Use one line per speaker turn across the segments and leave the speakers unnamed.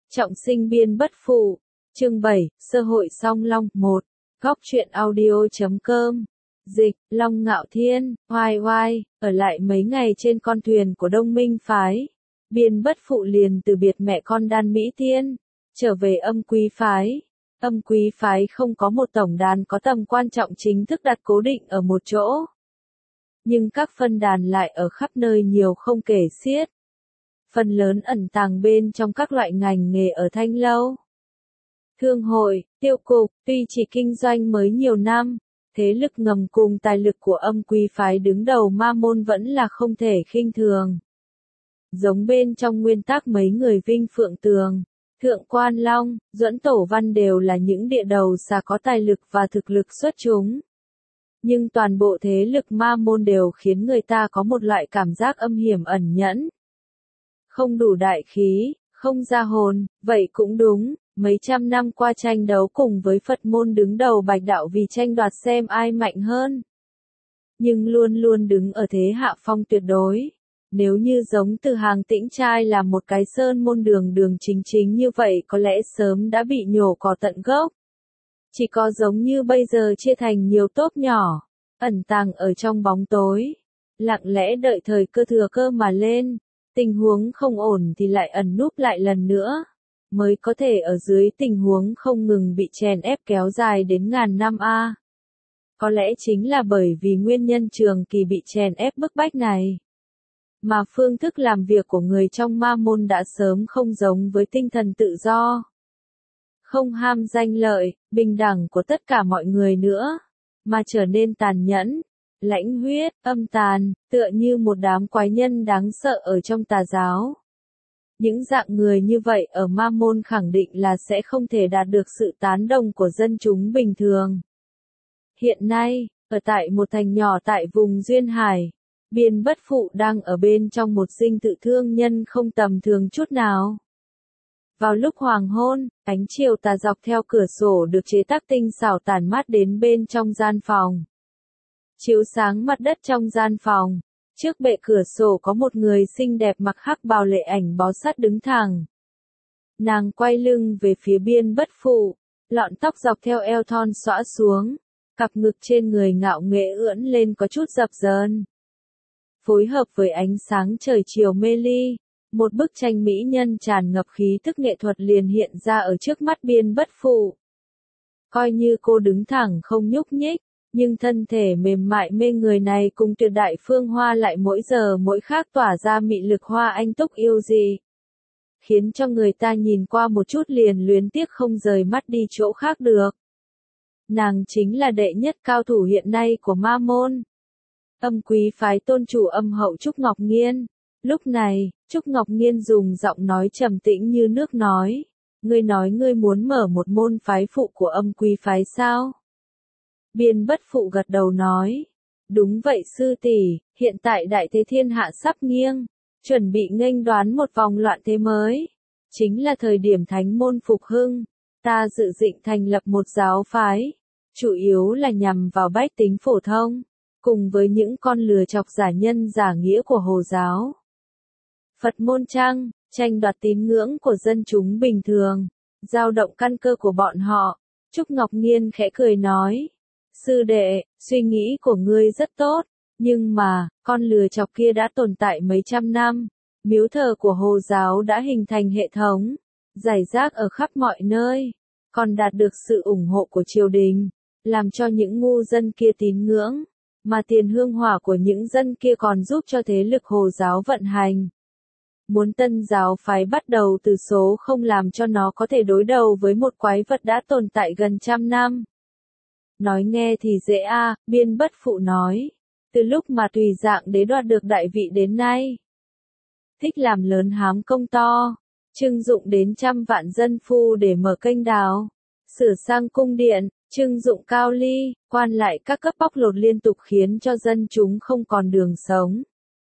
Trọng sinh biên bất phụ. Chương 7, Sơ hội song long 1. Góc truyện audio.com. Dịch, Long Ngạo Thiên, oai, ở lại mấy ngày trên con thuyền của Đông Minh phái. Biên bất phụ liền từ biệt mẹ con Đan Mỹ Tiên, trở về Âm Quý phái. Âm Quý phái không có một tổng đàn có tầm quan trọng chính thức đặt cố định ở một chỗ. Nhưng các phân đàn lại ở khắp nơi nhiều không kể xiết. Phần lớn ẩn tàng bên trong các loại ngành nghề ở Thanh Lâu. Thương hội, tiêu cục, tuy chỉ kinh doanh mới nhiều năm, thế lực ngầm cùng tài lực của Âm Quý phái đứng đầu ma môn vẫn là không thể khinh thường. Giống bên trong nguyên tắc mấy người Vinh Phượng Tường, Thượng Quan Long, Duẫn Tổ Văn đều là những địa đầu xà có tài lực và thực lực xuất chúng. Nhưng toàn bộ thế lực ma môn đều khiến người ta có một loại cảm giác âm hiểm ẩn nhẫn. Không đủ đại khí, không ra hồn, vậy cũng đúng, mấy trăm năm qua tranh đấu cùng với Phật môn đứng đầu Bạch Đạo vì tranh đoạt xem ai mạnh hơn. Nhưng luôn luôn đứng ở thế hạ phong tuyệt đối. Nếu như giống Từ Hàng Tĩnh trai là một cái sơn môn đường chính như vậy có lẽ sớm đã bị nhổ cỏ tận gốc. Chỉ có giống như bây giờ chia thành nhiều tốp nhỏ, ẩn tàng ở trong bóng tối, lặng lẽ đợi thời cơ thừa cơ mà lên, tình huống không ổn thì lại ẩn núp lại lần nữa, mới có thể ở dưới tình huống không ngừng bị chèn ép kéo dài đến ngàn năm a. Có lẽ chính là bởi vì nguyên nhân trường kỳ bị chèn ép bức bách này, mà phương thức làm việc của người trong ma môn đã sớm không giống với tinh thần tự do. Không ham danh lợi, bình đẳng của tất cả mọi người nữa, mà trở nên tàn nhẫn, lãnh huyết, âm tàn, tựa như một đám quái nhân đáng sợ ở trong tà giáo. Những dạng người như vậy ở ma môn khẳng định là sẽ không thể đạt được sự tán đồng của dân chúng bình thường. Hiện nay, ở tại một thành nhỏ tại vùng Duyên Hải, Biên bất phụ đang ở bên trong một dinh thự thương nhân không tầm thường chút nào. Vào lúc hoàng hôn, ánh chiều tà dọc theo cửa sổ được chế tác tinh xảo tản mát đến bên trong gian phòng. Chiếu sáng mặt đất trong gian phòng, trước bệ cửa sổ có một người xinh đẹp mặc hắc bào lệ ảnh bó sát đứng thẳng. Nàng quay lưng về phía biên bất phụ, lọn tóc dọc theo eo thon xõa xuống, cặp ngực trên người ngạo nghễ ưỡn lên có chút dập dờn. Phối hợp với ánh sáng trời chiều mê ly, một bức tranh mỹ nhân tràn ngập khí thức nghệ thuật liền hiện ra ở trước mắt biên bất phụ. Coi như cô đứng thẳng không nhúc nhích, nhưng thân thể mềm mại mê người này cùng tuyệt đại phương hoa lại mỗi giờ mỗi khác tỏa ra mị lực hoa anh túc yêu dị, khiến cho người ta nhìn qua một chút liền luyến tiếc không rời mắt đi chỗ khác được. Nàng chính là đệ nhất cao thủ hiện nay của ma môn. Âm Quý phái tôn chủ âm hậu Trúc Ngọc Nghiên. Lúc này, Trúc Ngọc Nghiên dùng giọng nói trầm tĩnh như nước nói. Ngươi nói ngươi muốn mở một môn phái phụ của Âm Quý phái sao? Biên bất phụ gật đầu nói. Đúng vậy sư tỷ, hiện tại đại thế thiên hạ sắp nghiêng, chuẩn bị nghênh đoán một vòng loạn thế mới. Chính là thời điểm thánh môn phục hưng, ta dự định thành lập một giáo phái, chủ yếu là nhằm vào bách tính phổ thông, cùng với những con lừa chọc giả nhân giả nghĩa của Hồ giáo. Phật môn chăng, tranh đoạt tín ngưỡng của dân chúng bình thường, dao động căn cơ của bọn họ. Trúc Ngọc Nghiên khẽ cười nói, sư đệ, suy nghĩ của ngươi rất tốt, nhưng mà, con lừa chọc kia đã tồn tại mấy trăm năm, miếu thờ của Hồ giáo đã hình thành hệ thống, rải rác ở khắp mọi nơi, còn đạt được sự ủng hộ của triều đình, làm cho những ngu dân kia tín ngưỡng, mà tiền hương hỏa của những dân kia còn giúp cho thế lực Hồ giáo vận hành. Muốn tân giáo phái bắt đầu từ số không làm cho nó có thể đối đầu với một quái vật đã tồn tại gần trăm năm. Nói nghe thì dễ a, biên bất phụ nói. Từ lúc mà Tùy Dạng đế đoạt được đại vị đến nay, thích làm lớn hám công to, trưng dụng đến trăm vạn dân phu để mở kênh đào, sửa sang cung điện, trưng dụng cao ly, quan lại các cấp bóc lột liên tục khiến cho dân chúng không còn đường sống.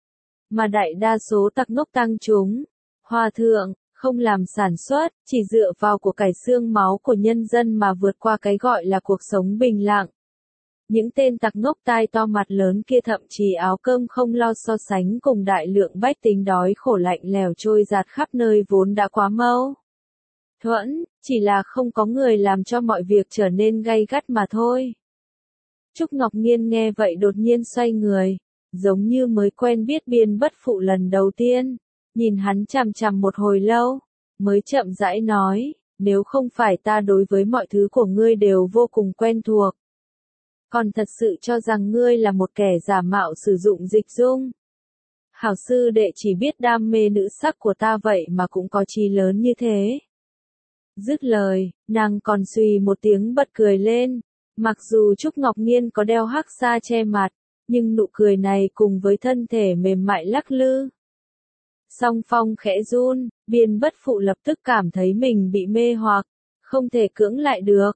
Mà đại đa số tặc ngốc tăng chúng, hòa thượng, không làm sản xuất, chỉ dựa vào của cải xương máu của nhân dân mà vượt qua cái gọi là cuộc sống bình lặng. Những tên tặc ngốc tai to mặt lớn kia thậm chí áo cơm không lo so sánh cùng đại lượng bách tính đói khổ lạnh lèo trôi giạt khắp nơi vốn đã quá mau. thuẫn, chỉ là không có người làm cho mọi việc trở nên gay gắt mà thôi. Trúc Ngọc Nhiên nghe vậy đột nhiên xoay người, giống như mới quen biết Biên Bất Phụ lần đầu tiên, nhìn hắn chằm chằm một hồi lâu, mới chậm rãi nói, nếu không phải ta đối với mọi thứ của ngươi đều vô cùng quen thuộc, còn thật sự cho rằng ngươi là một kẻ giả mạo sử dụng dịch dung. Hảo sư đệ chỉ biết đam mê nữ sắc của ta vậy mà cũng có chí lớn như thế. Dứt lời, nàng còn xùy một tiếng bật cười lên, mặc dù Trúc Ngọc Nhiên có đeo hắc sa che mặt, nhưng nụ cười này cùng với thân thể mềm mại lắc lư. Song phong khẽ run, Biên Bất Phụ lập tức cảm thấy mình bị mê hoặc, không thể cưỡng lại được.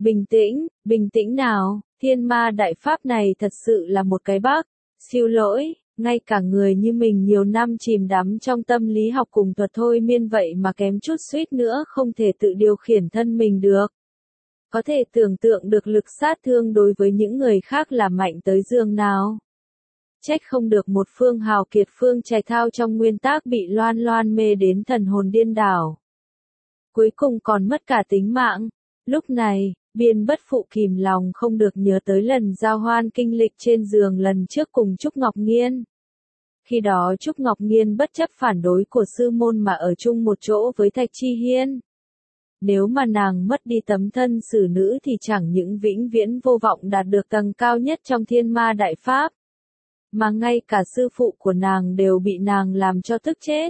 Bình tĩnh nào, thiên ma đại pháp này thật sự là một cái bug, siêu lỗi, ngay cả người như mình nhiều năm chìm đắm trong tâm lý học cùng thuật thôi miên vậy mà kém chút suýt nữa không thể tự điều khiển thân mình được. Có thể tưởng tượng được lực sát thương đối với những người khác là mạnh tới giường nào. Trách không được một phương hào kiệt Phương Trạch Thao trong nguyên tác bị loan mê đến thần hồn điên đảo. Cuối cùng còn mất cả tính mạng. Lúc này, Biên Bất Phụ kìm lòng không được nhớ tới lần giao hoan kinh lịch trên giường lần trước cùng Trúc Ngọc Nhiên. Khi đó Trúc Ngọc Nhiên bất chấp phản đối của sư môn mà ở chung một chỗ với Thạch Chi Hiên. Nếu mà nàng mất đi tấm thân xử nữ thì chẳng những vĩnh viễn vô vọng đạt được tầng cao nhất trong thiên ma đại pháp, mà ngay cả sư phụ của nàng đều bị nàng làm cho tức chết.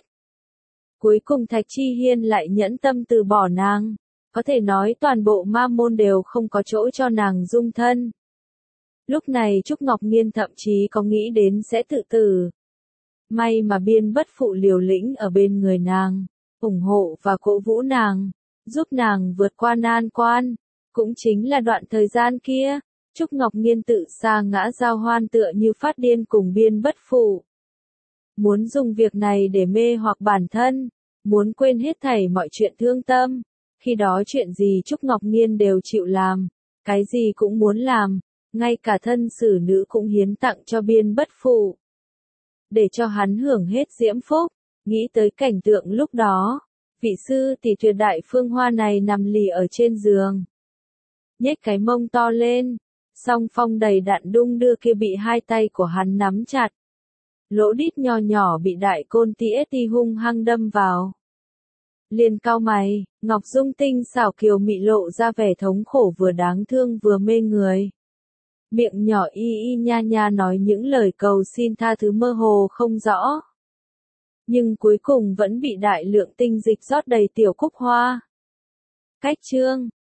Cuối cùng Thạch Chi Hiên lại nhẫn tâm từ bỏ nàng, có thể nói toàn bộ ma môn đều không có chỗ cho nàng dung thân. Lúc này Trúc Ngọc Nhiên thậm chí có nghĩ đến sẽ tự tử. May mà Biên Bất Phụ liều lĩnh ở bên người nàng, ủng hộ và cổ vũ nàng, giúp nàng vượt qua nan quan. Cũng chính là đoạn thời gian kia, Trúc Ngọc Nhiên tự sa ngã giao hoan tựa như phát điên cùng Biên Bất Phụ. Muốn dùng việc này để mê hoặc bản thân, muốn quên hết thảy mọi chuyện thương tâm. Khi đó chuyện gì Trúc Ngọc Nhiên đều chịu làm, cái gì cũng muốn làm, ngay cả thân xử nữ cũng hiến tặng cho Biên Bất Phụ. Để cho hắn hưởng hết diễm phúc, nghĩ tới cảnh tượng lúc đó, vị sư tỷ tuyệt đại phương hoa này nằm lì ở trên giường. Nhếch cái mông to lên, song phong đầy đặn đung đưa kia bị hai tay của hắn nắm chặt. Lỗ đít nho nhỏ bị đại côn tía ti hung hăng đâm vào. Liền cau mày, Ngọc Dung tinh xảo kiều mị lộ ra vẻ thống khổ vừa đáng thương vừa mê người. Miệng nhỏ y nha nha nói những lời cầu xin tha thứ mơ hồ không rõ. Nhưng cuối cùng vẫn bị đại lượng tinh dịch rót đầy tiểu cúc hoa. Cách chương